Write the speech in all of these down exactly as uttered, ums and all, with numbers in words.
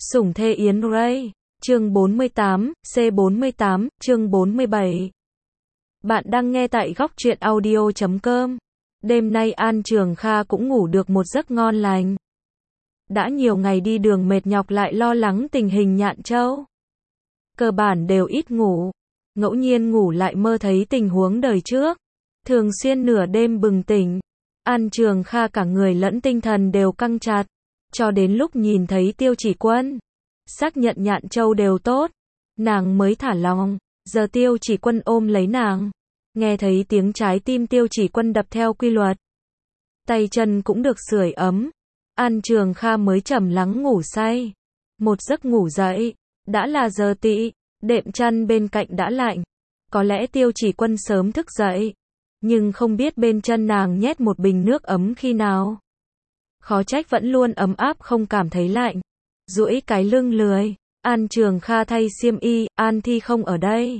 Sủng thê Yến Ray, chương bốn mươi tám, C bốn mươi tám, chương bốn mươi bảy. Bạn đang nghe tại góc truyện audio chấm com. Đêm nay An Trường Kha cũng ngủ được một giấc ngon lành. Đã nhiều ngày đi đường mệt nhọc lại lo lắng tình hình Nhạn Châu. Cơ bản đều ít ngủ. Ngẫu nhiên ngủ lại mơ thấy tình huống đời trước. Thường xuyên nửa đêm bừng tỉnh. An Trường Kha cả người lẫn tinh thần đều căng chặt. Cho đến lúc nhìn thấy Tiêu Chỉ Quân, xác nhận Nhạn Châu đều tốt, nàng mới thả lòng. Giờ Tiêu Chỉ Quân ôm lấy nàng, nghe thấy tiếng trái tim Tiêu Chỉ Quân đập theo quy luật, tay chân cũng được sưởi ấm. An Trường Kha mới trầm lắng ngủ say. Một giấc ngủ dậy, đã là giờ tỵ, đệm chăn bên cạnh đã lạnh. Có lẽ Tiêu Chỉ Quân sớm thức dậy, nhưng không biết bên chân nàng nhét một bình nước ấm khi nào. Khó trách vẫn luôn ấm áp không cảm thấy lạnh. Duỗi cái lưng lười. An Trường Kha thay xiêm y, An Thi không ở đây.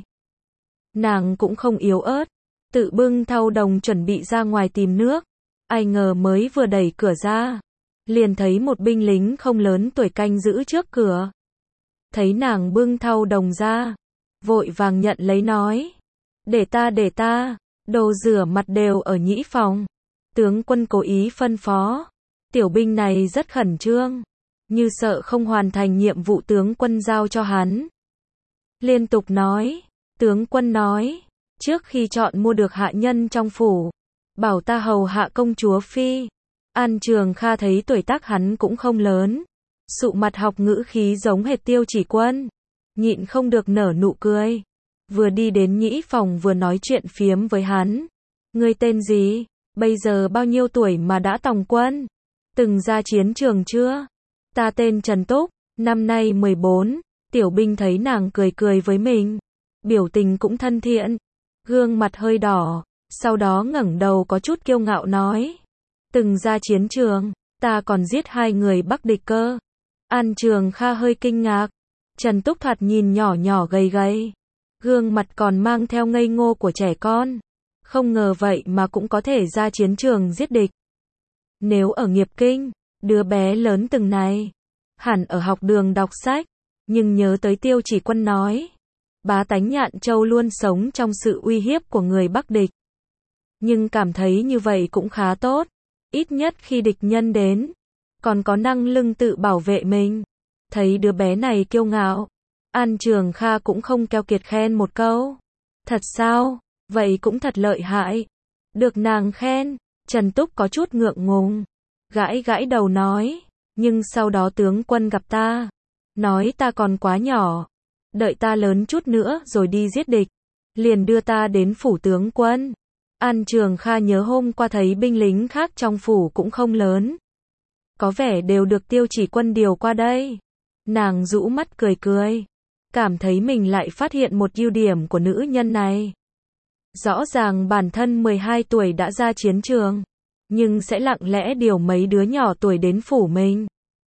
Nàng cũng không yếu ớt, tự bưng thau đồng chuẩn bị ra ngoài tìm nước. Ai ngờ mới vừa đẩy cửa ra, liền thấy một binh lính không lớn tuổi canh giữ trước cửa. Thấy nàng bưng thau đồng ra, vội vàng nhận lấy nói: Để ta để ta, đồ rửa mặt đều ở nhĩ phòng. Tướng quân cố ý phân phó. Tiểu binh này rất khẩn trương, như sợ không hoàn thành nhiệm vụ tướng quân giao cho hắn. Liên tục nói, tướng quân nói, trước khi chọn mua được hạ nhân trong phủ, bảo ta hầu hạ công chúa Phi. An Trường Kha thấy tuổi tác hắn cũng không lớn, sụ mặt học ngữ khí giống hệt Tiêu Chỉ Quân, nhịn không được nở nụ cười. Vừa đi đến nhĩ phòng vừa nói chuyện phiếm với hắn. Ngươi tên gì? Bây giờ bao nhiêu tuổi mà đã tòng quân? Từng ra chiến trường chưa? Ta tên Trần Túc, năm nay mười bốn. Tiểu binh thấy nàng cười cười với mình, biểu tình cũng thân thiện, gương mặt hơi đỏ, sau đó ngẩng đầu có chút kiêu ngạo nói: Từng ra chiến trường, ta còn giết hai người Bắc địch cơ. An Trường Kha hơi kinh ngạc. Trần Túc thoạt nhìn nhỏ nhỏ gầy gầy, gương mặt còn mang theo ngây ngô của trẻ con. Không ngờ vậy mà cũng có thể ra chiến trường giết địch. Nếu ở Nghiệp Kinh, đứa bé lớn từng này, hẳn ở học đường đọc sách, nhưng nhớ tới Tiêu Chỉ Quân nói, bá tánh Nhạn Châu luôn sống trong sự uy hiếp của người Bắc địch. Nhưng cảm thấy như vậy cũng khá tốt, ít nhất khi địch nhân đến, còn có năng lực tự bảo vệ mình. Thấy đứa bé này kiêu ngạo, An Trường Kha cũng không keo kiệt khen một câu. Thật sao? Vậy cũng thật lợi hại. Được nàng khen, Trần Túc có chút ngượng ngùng, gãi gãi đầu nói, nhưng sau đó tướng quân gặp ta, nói ta còn quá nhỏ, đợi ta lớn chút nữa rồi đi giết địch, liền đưa ta đến phủ tướng quân. An Trường Kha nhớ hôm qua thấy binh lính khác trong phủ cũng không lớn, có vẻ đều được Tiêu Chỉ Quân điều qua đây. Nàng rũ mắt cười cười, cảm thấy mình lại phát hiện một ưu điểm của nữ nhân này. Rõ ràng bản thân mười hai tuổi đã ra chiến trường, nhưng sẽ lặng lẽ điều mấy đứa nhỏ tuổi đến phủ mình.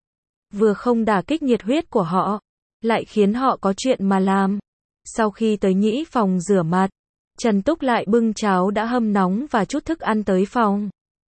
Vừa không đả kích nhiệt huyết của họ, lại khiến họ có chuyện mà làm. Sau khi tới nhĩ phòng rửa mặt, Trần Túc lại bưng cháo đã hâm nóng và chút thức ăn tới phòng.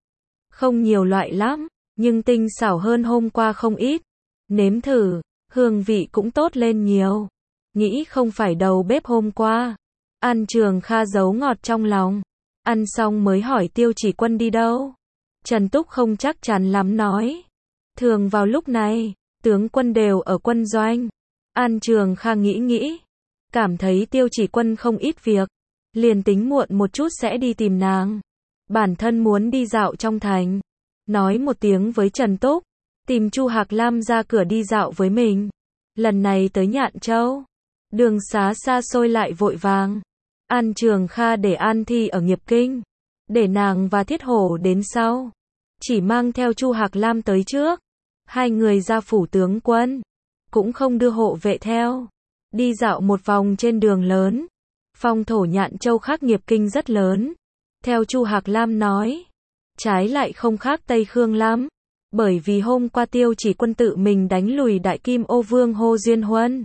Không nhiều loại lắm, nhưng tinh xảo hơn hôm qua không ít. Nếm thử, hương vị cũng tốt lên nhiều. Nghĩ không phải đầu bếp hôm qua. An Trường Kha giấu ngọt trong lòng. Ăn xong mới hỏi Tiêu Chỉ Quân đi đâu. Trần Túc không chắc chắn lắm nói, thường vào lúc này, tướng quân đều ở quân doanh. An Trường Kha nghĩ nghĩ, cảm thấy Tiêu Chỉ Quân không ít việc, liền tính muộn một chút sẽ đi tìm nàng. Bản thân muốn đi dạo trong thành, nói một tiếng với Trần Túc, tìm Chu Hạc Lam ra cửa đi dạo với mình. Lần này tới Nhạn Châu, đường xá xa xôi lại vội vàng. An Trường Kha để An Thi ở Nghiệp Kinh, để nàng và Thiết Hổ đến sau, chỉ mang theo Chu Hạc Lam tới trước. Hai người ra phủ tướng quân, cũng không đưa hộ vệ theo. Đi dạo một vòng trên đường lớn. Phong thổ Nhạn Châu khác Nghiệp Kinh rất lớn. Theo Chu Hạc Lam nói, trái lại không khác Tây Khương lắm, bởi vì hôm qua Tiêu Chỉ Quân tự mình đánh lùi Đại Kim Ô Vương Hồ Duyên Huân.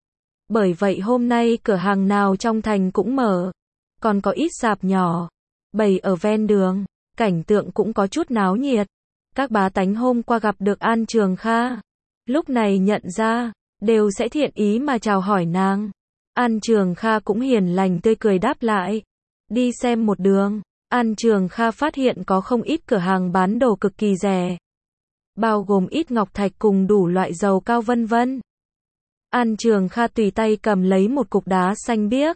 Bởi vậy hôm nay cửa hàng nào trong thành cũng mở, còn có ít sạp nhỏ bày ở ven đường, cảnh tượng cũng có chút náo nhiệt. Các bá tánh hôm qua gặp được An Trường Kha, lúc này nhận ra, đều sẽ thiện ý mà chào hỏi nàng. An Trường Kha cũng hiền lành tươi cười đáp lại. Đi xem một đường, An Trường Kha phát hiện có không ít cửa hàng bán đồ cực kỳ rẻ, bao gồm ít ngọc thạch cùng đủ loại dầu cao vân vân. An Trường Kha tùy tay cầm lấy một cục đá xanh biếc.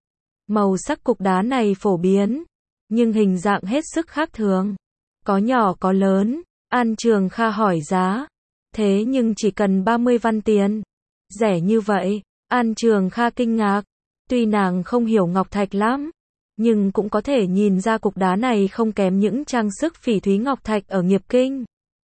Màu sắc cục đá này phổ biến, nhưng hình dạng hết sức khác thường. Có nhỏ có lớn. An Trường Kha hỏi giá. Thế nhưng chỉ cần ba mươi văn tiền. Rẻ như vậy. An Trường Kha kinh ngạc. Tuy nàng không hiểu ngọc thạch lắm, nhưng cũng có thể nhìn ra cục đá này không kém những trang sức phỉ thúy ngọc thạch ở Nghiệp Kinh.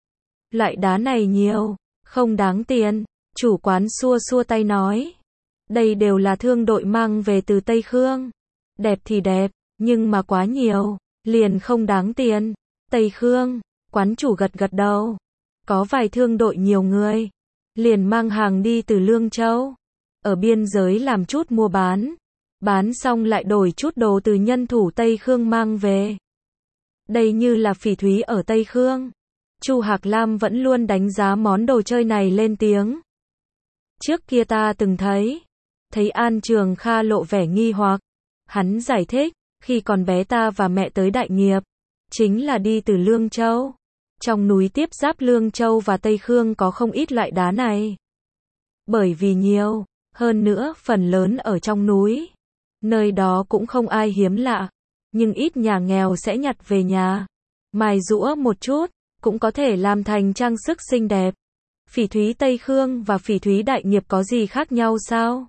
Loại đá này nhiều, không đáng tiền. Chủ quán xua xua tay nói. Đây đều là thương đội mang về từ Tây Khương. Đẹp thì đẹp, nhưng mà quá nhiều, liền không đáng tiền. Tây Khương, quán chủ gật gật đầu. Có vài thương đội nhiều người, liền mang hàng đi từ Lương Châu. Ở biên giới làm chút mua bán. Bán xong lại đổi chút đồ từ nhân thủ Tây Khương mang về. Đây như là phỉ thúy ở Tây Khương. Chu Hạc Lam vẫn luôn đánh giá món đồ chơi này lên tiếng. Trước kia ta từng thấy. Thấy An Trường Kha lộ vẻ nghi hoặc. Hắn giải thích, khi còn bé ta và mẹ tới Đại Nghiệp, chính là đi từ Lương Châu. Trong núi tiếp giáp Lương Châu và Tây Khương có không ít loại đá này. Bởi vì nhiều, hơn nữa phần lớn ở trong núi. Nơi đó cũng không ai hiếm lạ, nhưng ít nhà nghèo sẽ nhặt về nhà. Mài giũa một chút, cũng có thể làm thành trang sức xinh đẹp. Phỉ thúy Tây Khương và phỉ thúy Đại Nghiệp có gì khác nhau sao?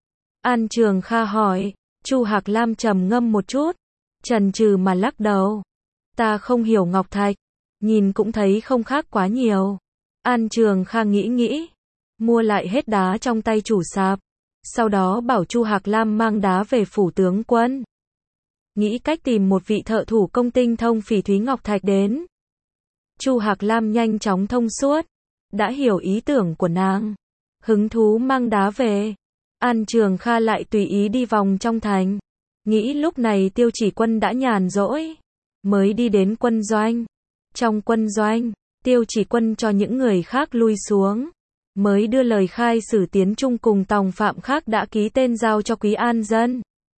An Trường Kha hỏi. Chu Hạc Lam trầm ngâm một chút, chần chừ mà lắc đầu. Ta không hiểu ngọc thạch, nhìn cũng thấy không khác quá nhiều. An Trường Kha nghĩ nghĩ, mua lại hết đá trong tay chủ sạp, sau đó bảo Chu Hạc Lam mang đá về phủ tướng quân. Nghĩ cách tìm một vị thợ thủ công tinh thông phỉ thúy ngọc thạch đến. Chu Hạc Lam nhanh chóng thông suốt, đã hiểu ý tưởng của nàng, hứng thú mang đá về. An Trường Kha lại tùy ý đi vòng trong thành. Nghĩ lúc này Tiêu Chỉ Quân đã nhàn rỗi, mới đi đến quân doanh. Trong quân doanh, Tiêu Chỉ Quân cho những người khác lui xuống, mới đưa lời khai sử Tiến Trung cùng tòng phạm khác đã ký tên giao cho Quý An Dân.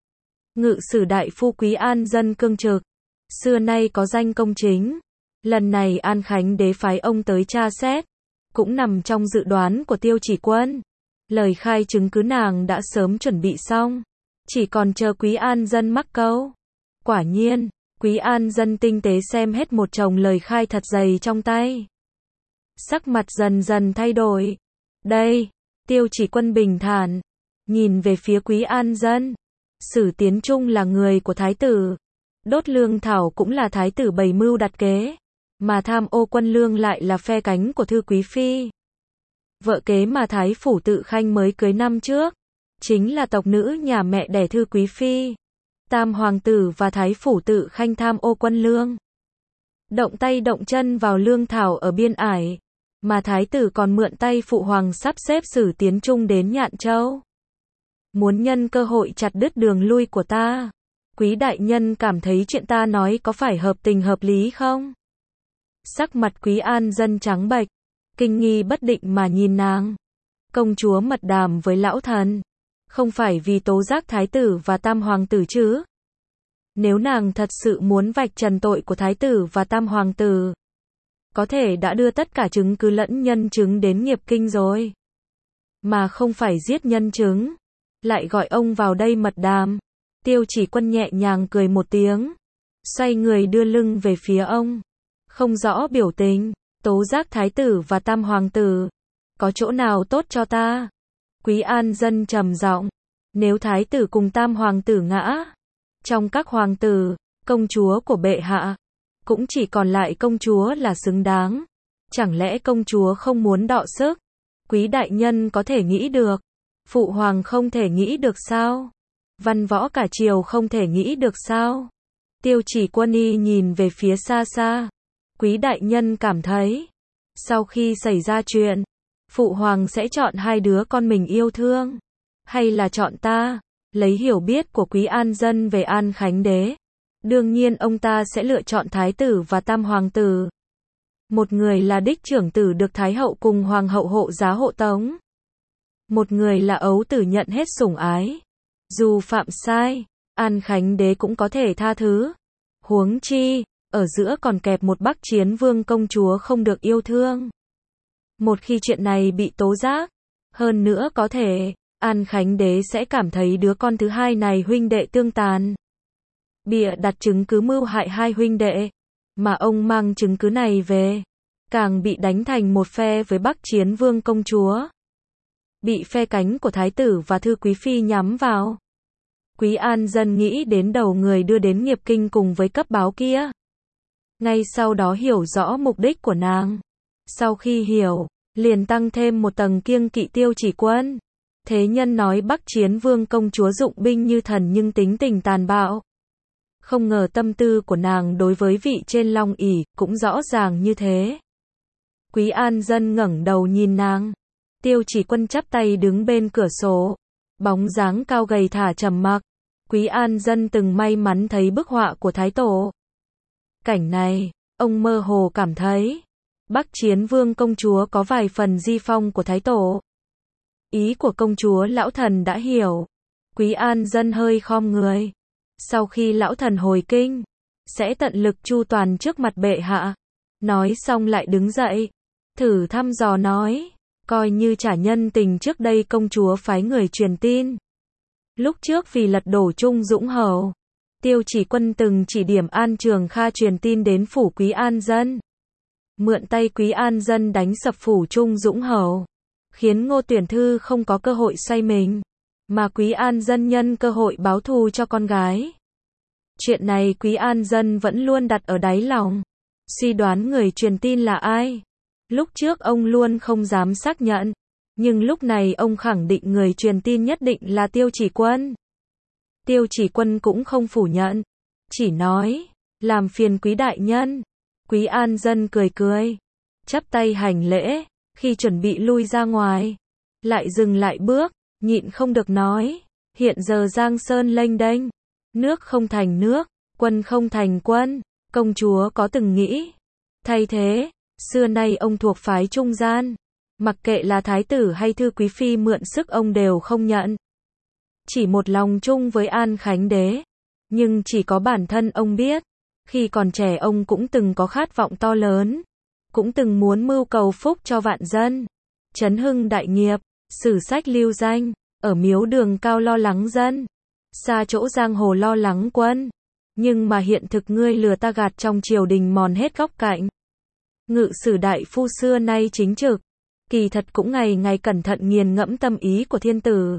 Ngự sử đại phu Quý An Dân cương trực, xưa nay có danh công chính. Lần này An Khánh đế phái ông tới tra xét, cũng nằm trong dự đoán của Tiêu Chỉ Quân. Lời khai chứng cứ nàng đã sớm chuẩn bị xong, chỉ còn chờ Quý An Dân mắc câu. Quả nhiên, Quý An Dân tinh tế xem hết một chồng lời khai thật dày trong tay. Sắc mặt dần dần thay đổi. Đây, Tiêu Chỉ Quân bình thản, nhìn về phía Quý An Dân. Sử Tiến Trung là người của thái tử. Đốt lương thảo cũng là thái tử bày mưu đặt kế. Mà tham ô quân lương lại là phe cánh của Thư Quý Phi. Vợ kế mà Thái Phủ Tự Khanh mới cưới năm trước, chính là tộc nữ nhà mẹ đẻ Thư Quý Phi. Tam hoàng tử và Thái Phủ Tự Khanh tham ô quân lương. Động tay động chân vào lương thảo ở biên ải, mà thái tử còn mượn tay phụ hoàng sắp xếp Sử Tiến Trung đến Nhạn Châu. Muốn nhân cơ hội chặt đứt đường lui của ta. Quý đại nhân cảm thấy chuyện ta nói có phải hợp tình hợp lý không? Sắc mặt Quý An Dân trắng bệch, kinh nghi bất định mà nhìn nàng. Công chúa mật đàm với lão thần, không phải vì tố giác thái tử và tam hoàng tử chứ? Nếu nàng thật sự muốn vạch trần tội của thái tử và tam hoàng tử, có thể đã đưa tất cả chứng cứ lẫn nhân chứng đến Nghiệp Kinh rồi. Mà không phải giết nhân chứng, lại gọi ông vào đây mật đàm. Tiêu Chỉ Quân nhẹ nhàng cười một tiếng, xoay người đưa lưng về phía ông. Không rõ biểu tình, tố giác thái tử và tam hoàng tử, có chỗ nào tốt cho ta? Quý An Dân trầm giọng, nếu thái tử cùng tam hoàng tử ngã, trong các hoàng tử, công chúa của bệ hạ, cũng chỉ còn lại công chúa là xứng đáng. Chẳng lẽ công chúa không muốn đọ sức? Quý đại nhân có thể nghĩ được, phụ hoàng không thể nghĩ được sao? Văn võ cả triều không thể nghĩ được sao? Tiêu Chỉ Quân y nhìn về phía xa xa. Quý đại nhân cảm thấy, sau khi xảy ra chuyện, phụ hoàng sẽ chọn hai đứa con mình yêu thương, hay là chọn ta? Lấy hiểu biết của Quý An Dân về An Khánh đế, đương nhiên ông ta sẽ lựa chọn thái tử và tam hoàng tử. Một người là đích trưởng tử được Thái hậu cùng Hoàng hậu hộ giá hộ tống. Một người là ấu tử nhận hết sủng ái. Dù phạm sai, An Khánh đế cũng có thể tha thứ. Huống chi, ở giữa còn kẹp một Bắc Chiến Vương công chúa không được yêu thương. Một khi chuyện này bị tố giác, hơn nữa có thể, An Khánh đế sẽ cảm thấy đứa con thứ hai này huynh đệ tương tàn. Bịa đặt chứng cứ mưu hại hai huynh đệ, mà ông mang chứng cứ này về, càng bị đánh thành một phe với Bắc Chiến Vương công chúa. Bị phe cánh của thái tử và thư quý phi nhắm vào. Quý An Dân nghĩ đến đầu người đưa đến nghiệp kinh cùng với cấp báo kia. Ngay sau đó hiểu rõ mục đích của nàng. Sau khi hiểu, liền tăng thêm một tầng kiêng kỵ Tiêu Chỉ Quân. Thế nhân nói Bắc Chiến Vương công chúa dụng binh như thần nhưng tính tình tàn bạo. Không ngờ tâm tư của nàng đối với vị trên long ỷ cũng rõ ràng như thế. Quý An Dân ngẩng đầu nhìn nàng. Tiêu Chỉ Quân chắp tay đứng bên cửa sổ. Bóng dáng cao gầy thả trầm mặc. Quý An Dân từng may mắn thấy bức họa của Thái Tổ. Cảnh này, ông mơ hồ cảm thấy, Bắc Chiến Vương công chúa có vài phần di phong của Thái Tổ. Ý của công chúa lão thần đã hiểu. Quý An Dân hơi khom người. Sau khi lão thần hồi kinh, sẽ tận lực chu toàn trước mặt bệ hạ. Nói xong lại đứng dậy, thử thăm dò nói, coi như trả nhân tình trước đây công chúa phái người truyền tin. Lúc trước vì lật đổ Trung Dũng Hầu, Tiêu Chỉ Quân từng chỉ điểm An Trường Kha truyền tin đến phủ Quý An Dân. Mượn tay Quý An Dân đánh sập phủ Trung Dũng Hầu, khiến Ngô Tuyển Thư không có cơ hội xoay mình, mà Quý An Dân nhân cơ hội báo thù cho con gái. Chuyện này Quý An Dân vẫn luôn đặt ở đáy lòng, suy đoán người truyền tin là ai. Lúc trước ông luôn không dám xác nhận, nhưng lúc này ông khẳng định người truyền tin nhất định là Tiêu Chỉ Quân. Tiêu Chỉ Quân cũng không phủ nhận, chỉ nói, làm phiền Quý đại nhân. Quý An Dân cười cười, chắp tay hành lễ, khi chuẩn bị lui ra ngoài, lại dừng lại bước, nhịn không được nói, hiện giờ Giang Sơn lênh đênh, nước không thành nước, quân không thành quân, công chúa có từng nghĩ. Thay thế, xưa nay ông thuộc phái trung gian, mặc kệ là thái tử hay thư quý phi mượn sức ông đều không nhận. Chỉ một lòng chung với An Khánh đế, nhưng chỉ có bản thân ông biết, khi còn trẻ ông cũng từng có khát vọng to lớn, cũng từng muốn mưu cầu phúc cho vạn dân, chấn hưng đại nghiệp, sử sách lưu danh, ở miếu đường cao lo lắng dân, xa chỗ giang hồ lo lắng quân. Nhưng mà hiện thực ngươi lừa ta gạt trong triều đình mòn hết góc cạnh. Ngự sử đại phu xưa nay chính trực, kỳ thật cũng ngày ngày cẩn thận nghiền ngẫm tâm ý của thiên tử.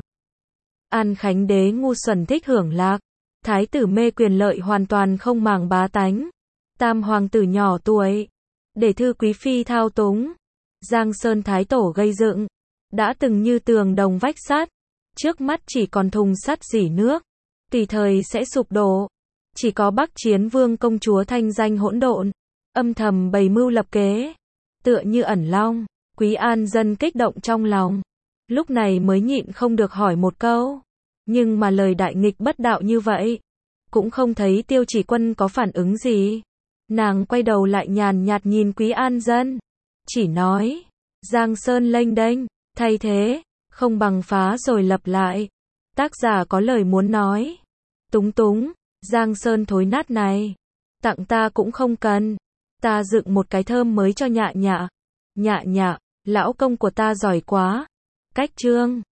An Khánh đế ngu xuẩn thích hưởng lạc, thái tử mê quyền lợi hoàn toàn không màng bá tánh. Tam hoàng tử nhỏ tuổi, để thư quý phi thao túng. Giang Sơn thái tổ gây dựng, đã từng như tường đồng vách sắt, trước mắt chỉ còn thùng sắt rỉ nước, tùy thời sẽ sụp đổ. Chỉ có Bắc Chiến Vương công chúa thanh danh hỗn độn, âm thầm bày mưu lập kế, tựa như ẩn long. Quý An Dân kích động trong lòng, lúc này mới nhịn không được hỏi một câu, nhưng mà lời đại nghịch bất đạo như vậy, cũng không thấy Tiêu Chỉ Quân có phản ứng gì. Nàng quay đầu lại nhàn nhạt nhìn Quý An Dân, chỉ nói, Giang Sơn lênh đênh, thay thế, không bằng phá rồi lập lại. Tác giả có lời muốn nói, túng túng, Giang Sơn thối nát này, tặng ta cũng không cần, ta dựng một cái thơm mới cho Nhạ Nhạ. Nhạ Nhạ, lão công của ta giỏi quá. Cách chương